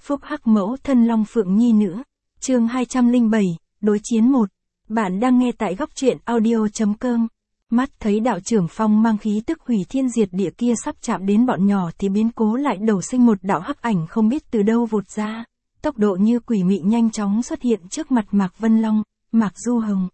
Phúc Hắc mẫu thân Long Phượng Nhi nữa. Chương 207, đối chiến 1. Bạn đang nghe tại góc truyện audio.com. Mắt thấy đạo trưởng Phong mang khí tức hủy thiên diệt địa kia sắp chạm đến bọn nhỏ thì biến cố lại đầu sinh một đạo hắc ảnh không biết từ đâu vụt ra, tốc độ như quỷ mị nhanh chóng xuất hiện trước mặt Mạc Vân Long, Mạc Du Hồng.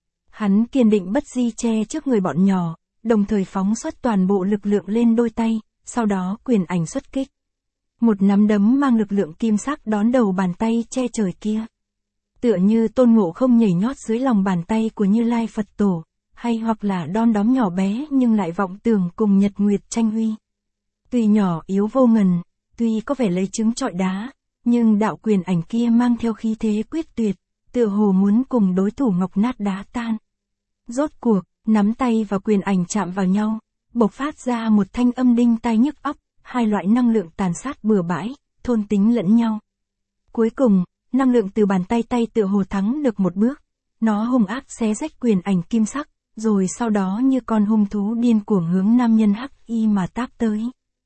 Hắn kiên định bất di che trước người bọn nhỏ, đồng thời phóng xuất toàn bộ lực lượng lên đôi tay, sau đó quyền ảnh xuất kích. Một nắm đấm mang lực lượng kim sắc đón đầu bàn tay che trời kia. Tựa như Tôn Ngộ Không nhảy nhót dưới lòng bàn tay của Như Lai Phật Tổ, hay hoặc là Đom Đóm nhỏ bé nhưng lại vọng tưởng cùng Nhật Nguyệt tranh huy. Tuy nhỏ yếu vô ngần, tuy có vẻ lấy trứng trọi đá, nhưng đạo quyền ảnh kia mang theo khí thế quyết tuyệt, tựa hồ muốn cùng đối thủ ngọc nát đá tan. Rốt cuộc, nắm tay và quyền ảnh chạm vào nhau, bộc phát ra một thanh âm đinh tai nhức óc, hai loại năng lượng tàn sát bừa bãi, thôn tính lẫn nhau. Cuối cùng, năng lượng từ bàn tay tựa hồ thắng được một bước, nó hung ác xé rách quyền ảnh kim sắc, rồi sau đó như con hung thú điên cuồng hướng nam nhân hắc y mà táp tới.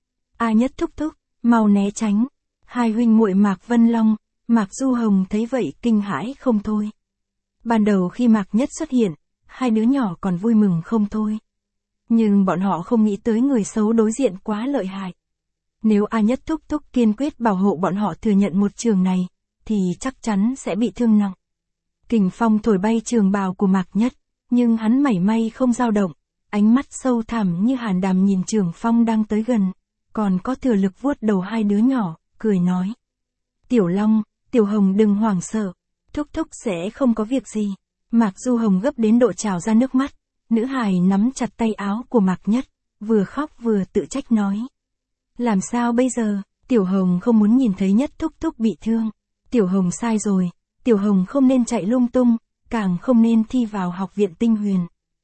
A Nhất thúc thúc, mau né tránh. Hai huynh muội Mạc Vân Long, Mạc Du Hồng thấy vậy kinh hãi không thôi. Ban đầu khi Mạc Nhất xuất hiện, hai đứa nhỏ còn vui mừng không thôi. Nhưng bọn họ không nghĩ tới người xấu đối diện quá lợi hại. Nếu A Nhất thúc thúc kiên quyết bảo hộ bọn họ thừa nhận một trường này, thì chắc chắn sẽ bị thương nặng. Kình phong thổi bay trường bào của Mạc Nhất, nhưng hắn mảy may không dao động, ánh mắt sâu thẳm như hàn đàm nhìn Trường Phong đang tới gần, còn có thừa lực vuốt đầu hai đứa nhỏ, cười nói. Tiểu Long, Tiểu Hồng đừng hoảng sợ, thúc thúc sẽ không có việc gì. Mạc Du Hồng gấp đến độ trào ra nước mắt, nữ hài nắm chặt tay áo của Mạc Nhất, vừa khóc vừa tự trách nói. Làm sao bây giờ, Tiểu Hồng không muốn nhìn thấy Nhất thúc thúc bị thương. Tiểu Hồng sai rồi, Tiểu Hồng không nên chạy lung tung, càng không nên thi vào học viện Tinh Huyền.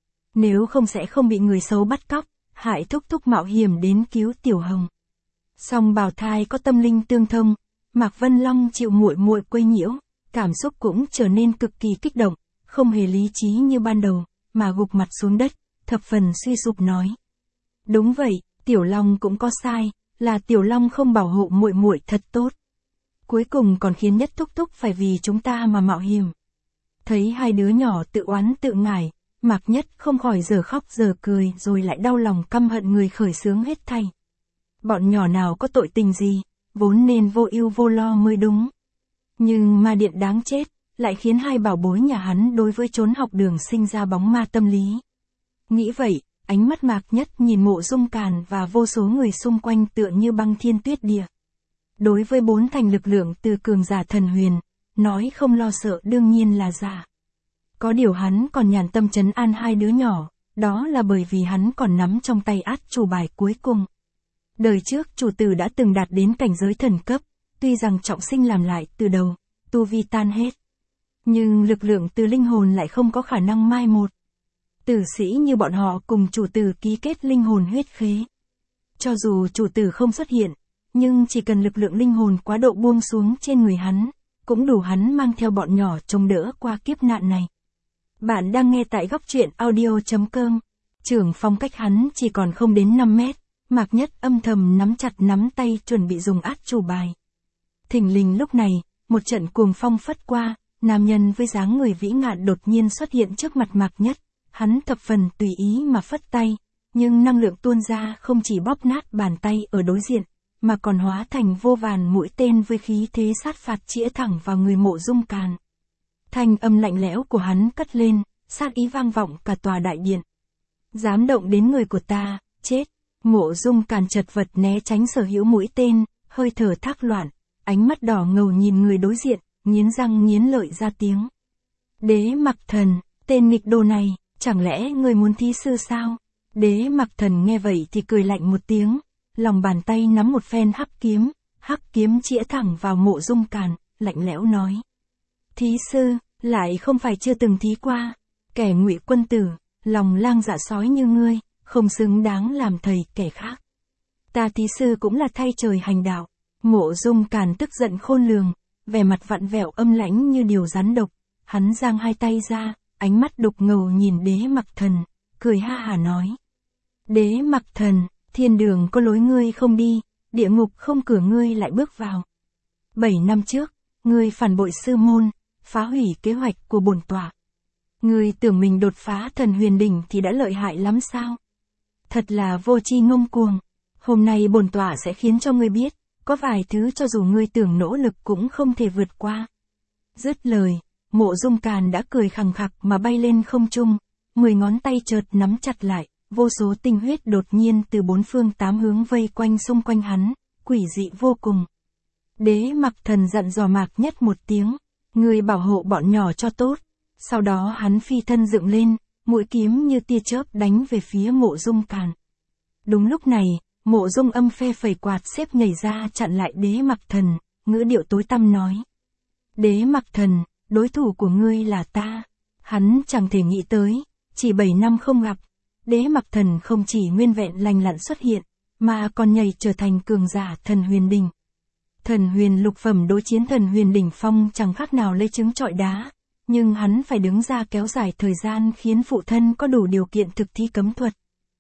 Nếu không sẽ không bị người xấu bắt cóc, hại thúc thúc mạo hiểm đến cứu Tiểu Hồng. Song bào thai có tâm linh tương thông, Mạc Vân Long chịu muội muội quấy nhiễu, cảm xúc cũng trở nên cực kỳ kích động, không hề lý trí như ban đầu, mà gục mặt xuống đất, thập phần suy sụp nói. Đúng vậy, Tiểu Long cũng có sai, là Tiểu Long không bảo hộ muội muội thật tốt. Cuối cùng còn khiến Nhất thúc thúc phải vì chúng ta mà mạo hiểm. Thấy hai đứa nhỏ tự oán tự ngải, Mạc Nhất không khỏi giờ khóc giờ cười rồi lại đau lòng căm hận người khởi xướng hết thảy. Bọn nhỏ nào có tội tình gì, vốn nên vô ưu vô lo mới đúng. Nhưng ma điện đáng chết, lại khiến hai bảo bối nhà hắn đối với chốn học đường sinh ra bóng ma tâm lý. Nghĩ vậy, ánh mắt Mạc Nhất nhìn Mộ Dung Càn và vô số người xung quanh tựa như băng thiên tuyết địa. Đối với bốn thành lực lượng từ cường giả thần huyền, nói không lo sợ đương nhiên là giả. Có điều hắn còn nhàn tâm trấn an hai đứa nhỏ, đó là bởi vì hắn còn nắm trong tay át chủ bài cuối cùng. Đời trước chủ tử đã từng đạt đến cảnh giới thần cấp, tuy rằng trọng sinh làm lại từ đầu, tu vi tan hết. Nhưng lực lượng từ linh hồn lại không có khả năng mai một. Tử sĩ như bọn họ cùng chủ tử ký kết linh hồn huyết khế. Cho dù chủ tử không xuất hiện, nhưng chỉ cần lực lượng linh hồn quá độ buông xuống trên người hắn, cũng đủ hắn mang theo bọn nhỏ chống đỡ qua kiếp nạn này. Bạn đang nghe tại góc truyện audio.com. Trưởng Phong cách hắn chỉ còn không đến 5 mét, Mạc Nhất âm thầm nắm chặt nắm tay chuẩn bị dùng át chủ bài. Thình lình lúc này, một trận cuồng phong phất qua, nam nhân với dáng người vĩ ngạn đột nhiên xuất hiện trước mặt Mạc Nhất, hắn thập phần tùy ý mà phất tay, nhưng năng lượng tuôn ra không chỉ bóp nát bàn tay ở đối diện, mà còn hóa thành vô vàn mũi tên với khí thế sát phạt chĩa thẳng vào người Mộ Dung Càn. Thanh âm lạnh lẽo của hắn cất lên, sát ý vang vọng cả tòa đại điện. Dám động đến người của ta, chết. Mộ Dung Càn chật vật né tránh sở hữu mũi tên, hơi thở thác loạn, ánh mắt đỏ ngầu nhìn người đối diện, nghiến răng nghiến lợi ra tiếng. Đế Mặc Thần, tên nghịch đồ này, chẳng lẽ ngươi muốn thí sư sao? Đế Mặc Thần nghe vậy thì cười lạnh một tiếng, lòng bàn tay nắm một phen hắc kiếm chĩa thẳng vào Mộ Dung Càn, lạnh lẽo nói. Thí sư, lại không phải chưa từng thí qua, kẻ ngụy quân tử, lòng lang dạ sói như ngươi, không xứng đáng làm thầy kẻ khác. Ta thí sư cũng là thay trời hành đạo. Mộ Dung Càn tức giận khôn lường, vẻ mặt vặn vẹo âm lãnh như điều rắn độc, hắn giang hai tay ra, ánh mắt đục ngầu nhìn Đế Mặc Thần, cười ha hả nói. Đế Mặc Thần, thiên đường có lối ngươi không đi, địa ngục không cửa ngươi lại bước vào. 7 năm trước, ngươi phản bội sư môn, phá hủy kế hoạch của bổn tọa. Ngươi tưởng mình đột phá thần huyền đỉnh thì đã lợi hại lắm sao? Thật là vô tri ngông cuồng. Hôm nay bổn tọa sẽ khiến cho ngươi biết, có vài thứ cho dù ngươi tưởng nỗ lực cũng không thể vượt qua. Dứt lời, Mộ Dung Càn đã cười khằng khặc mà bay lên không trung, 10 ngón tay chợt nắm chặt lại, vô số tinh huyết đột nhiên từ 4 phương 8 hướng vây quanh xung quanh hắn, quỷ dị vô cùng. Đế Mặc Thần dặn dò Mạc Nhất một tiếng, ngươi bảo hộ bọn nhỏ cho tốt. Sau đó hắn phi thân dựng lên, mũi kiếm như tia chớp đánh về phía Mộ Dung Càn. Đúng lúc này, Mộ Dung Âm phe phẩy quạt xếp nhảy ra chặn lại Đế Mặc Thần, ngữ điệu tối tăm nói. Đế Mặc Thần, đối thủ của ngươi là ta. Hắn chẳng thể nghĩ tới, chỉ 7 năm không gặp, Đế Mặc Thần không chỉ nguyên vẹn lành lặn xuất hiện, mà còn nhảy trở thành cường giả thần huyền đỉnh. Thần huyền lục phẩm đối chiến thần huyền đỉnh phong chẳng khác nào lấy trứng trọi đá, nhưng hắn phải đứng ra kéo dài thời gian khiến phụ thân có đủ điều kiện thực thi cấm thuật.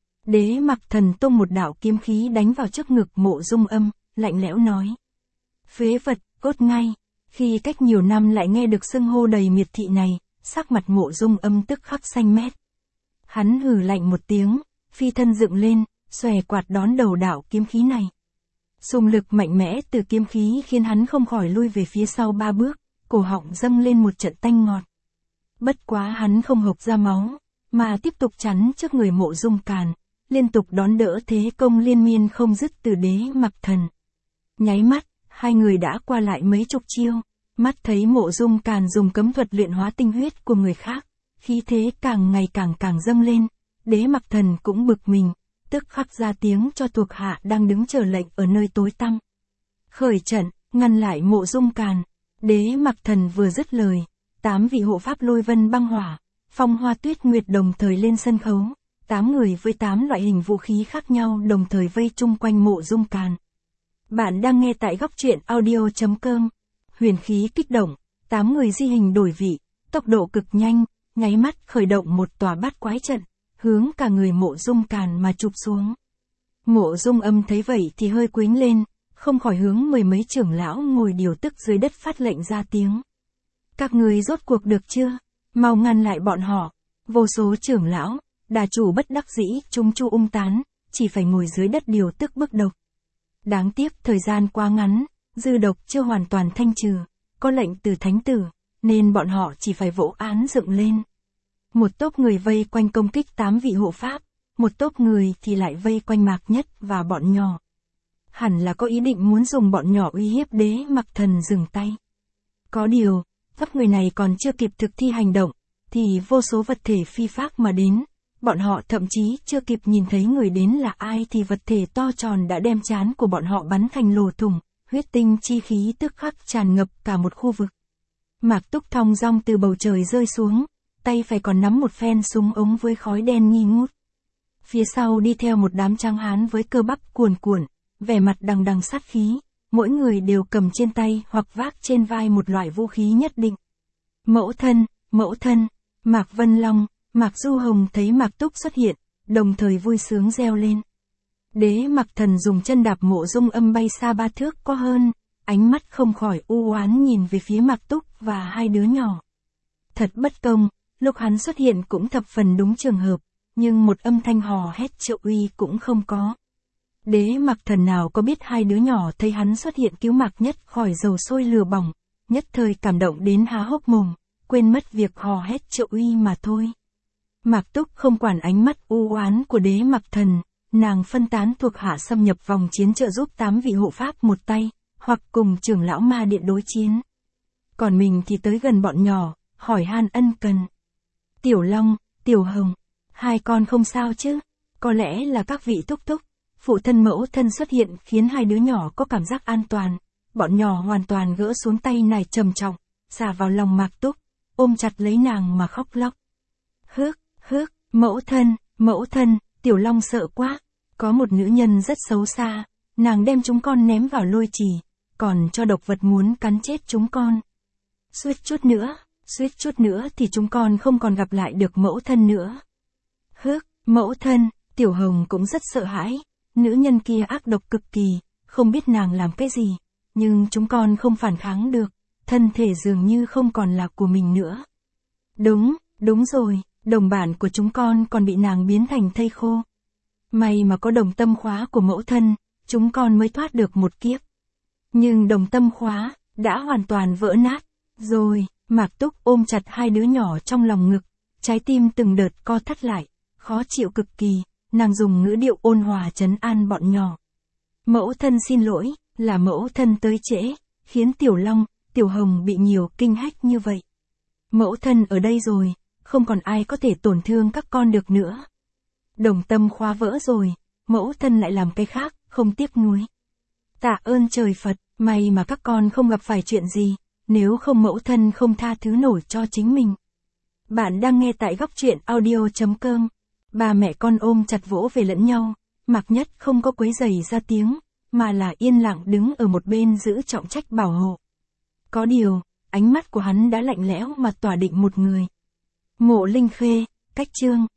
Đế Mặc Thần tung một đạo kiếm khí đánh vào trước ngực Mộ Dung Âm, lạnh lẽo nói. Phế vật, cốt ngay. Khi cách nhiều năm lại nghe được xưng hô đầy miệt thị này, sắc mặt Mộ Dung Âm tức khắc xanh mét. Hắn hừ lạnh một tiếng, phi thân dựng lên, xòe quạt đón đầu đạo kiếm khí này. Xung lực mạnh mẽ từ kiếm khí khiến hắn không khỏi lui về phía sau 3 bước, cổ họng dâng lên một trận tanh ngọt. Bất quá hắn không hộc ra máu, mà tiếp tục chắn trước người Mộ Dung Càn, liên tục đón đỡ thế công liên miên không dứt từ Đế Mặc Thần. Nháy mắt, hai người đã qua lại mấy chục chiêu, mắt thấy Mộ Dung Càn dùng cấm thuật luyện hóa tinh huyết của người khác, khí thế càng ngày càng dâng lên, Đế Mặc Thần cũng bực mình, tức khắc ra tiếng cho thuộc hạ đang đứng chờ lệnh ở nơi tối tăm. Khởi trận, ngăn lại Mộ Dung Càn. Đế Mặc Thần vừa dứt lời, 8 vị hộ pháp Lôi Vân Băng Hỏa, Phong Hoa Tuyết Nguyệt đồng thời lên sân khấu, 8 người với 8 loại hình vũ khí khác nhau đồng thời vây chung quanh Mộ Dung Càn. Bạn đang nghe tại góc truyện audio.com. Huyền khí kích động, 8 người di hình đổi vị, tốc độ cực nhanh, nháy mắt khởi động một tòa bát quái trận, hướng cả người Mộ Dung Càn mà chụp xuống. Mộ Dung Âm thấy vậy thì hơi quĩnh lên, không khỏi hướng 10 mấy trưởng lão ngồi điều tức dưới đất phát lệnh ra tiếng. Các người rốt cuộc được chưa? Mau ngăn lại bọn họ. Vô số trưởng lão, đà chủ bất đắc dĩ, chúng chu tán, chỉ phải ngồi dưới đất điều tức bức độc. Đáng tiếc thời gian quá ngắn, dư độc chưa hoàn toàn thanh trừ, có lệnh từ thánh tử, nên bọn họ chỉ phải vỗ án dựng lên. Một tốp người vây quanh công kích 8 vị hộ pháp, một tốp người thì lại vây quanh Mạc Nhất và bọn nhỏ. Hẳn là có ý định muốn dùng bọn nhỏ uy hiếp Đế Mặc Thần dừng tay. Có điều, các người này còn chưa kịp thực thi hành động, thì vô số vật thể phi phác mà đến, bọn họ thậm chí chưa kịp nhìn thấy người đến là ai thì vật thể to tròn đã đem trán của bọn họ bắn thành lỗ thủng, huyết tinh chi khí tức khắc tràn ngập cả một khu vực. Mạc Túc thong dong từ bầu trời rơi xuống, tay phải còn nắm một phen súng ống với khói đen nghi ngút. Phía sau đi theo một đám tráng hán với cơ bắp cuồn cuộn, vẻ mặt đằng đằng sát khí, mỗi người đều cầm trên tay hoặc vác trên vai một loại vũ khí nhất định. Mẫu thân, Mạc Vân Long, Mạc Du Hồng thấy Mạc Túc xuất hiện, đồng thời vui sướng reo lên. Đế Mặc Thần dùng chân đạp Mộ Dung Âm bay xa 3 thước có hơn, ánh mắt không khỏi u oán nhìn về phía Mạc Túc và hai đứa nhỏ. Thật bất công, lúc hắn xuất hiện cũng thập phần đúng trường hợp, nhưng một âm thanh hò hét triệu uy cũng không có. Đế Mặc Thần nào có biết hai đứa nhỏ thấy hắn xuất hiện cứu Mạc Nhất khỏi dầu sôi lửa bỏng, nhất thời cảm động đến há hốc mồm, quên mất việc hò hét triệu uy mà thôi. Mạc Túc không quản ánh mắt u oán của Đế Mặc Thần, nàng phân tán thuộc hạ xâm nhập vòng chiến trợ giúp 8 vị hộ pháp một tay, hoặc cùng trưởng lão ma điện đối chiến. Còn mình thì tới gần bọn nhỏ, hỏi han ân cần. Tiểu Long, Tiểu Hồng, hai con không sao chứ? Có lẽ là các vị thúc thúc, phụ thân mẫu thân xuất hiện khiến hai đứa nhỏ có cảm giác an toàn. Bọn nhỏ hoàn toàn gỡ xuống tay nài trầm trọng, xả vào lòng Mạc Túc, ôm chặt lấy nàng mà khóc lóc. Hước, mẫu thân, Tiểu Long sợ quá. Có một nữ nhân rất xấu xa, nàng đem chúng con ném vào lôi trì, còn cho độc vật muốn cắn chết chúng con. Suýt chút nữa thì chúng con không còn gặp lại được mẫu thân nữa. Mẫu thân, Tiểu Hồng cũng rất sợ hãi, nữ nhân kia ác độc cực kỳ, không biết nàng làm cái gì, nhưng chúng con không phản kháng được, thân thể dường như không còn là của mình nữa. Đúng rồi, đồng bản của chúng con còn bị nàng biến thành thây khô. May mà có đồng tâm khóa của mẫu thân, chúng con mới thoát được một kiếp. Nhưng đồng tâm khóa, đã hoàn toàn vỡ nát. Rồi, Mạc Túc ôm chặt hai đứa nhỏ trong lòng ngực, trái tim từng đợt co thắt lại, khó chịu cực kỳ, nàng dùng ngữ điệu ôn hòa trấn an bọn nhỏ. Mẫu thân xin lỗi, là mẫu thân tới trễ, khiến Tiểu Long, Tiểu Hồng bị nhiều kinh hách như vậy. Mẫu thân ở đây rồi, không còn ai có thể tổn thương các con được nữa. Đồng tâm khóa vỡ rồi, mẫu thân lại làm cái khác, không tiếc nuối. Tạ ơn trời Phật, may mà các con không gặp phải chuyện gì, nếu không mẫu thân không tha thứ nổi cho chính mình. Bạn đang nghe tại góc truyện audio.com. Ba mẹ con ôm chặt vỗ về lẫn nhau, Mạc Nhất không có quấy rầy ra tiếng, mà là yên lặng đứng ở một bên giữ trọng trách bảo hộ. Có điều, ánh mắt của hắn đã lạnh lẽo mà tỏa định một người. Mộ Linh Khê, cách chương.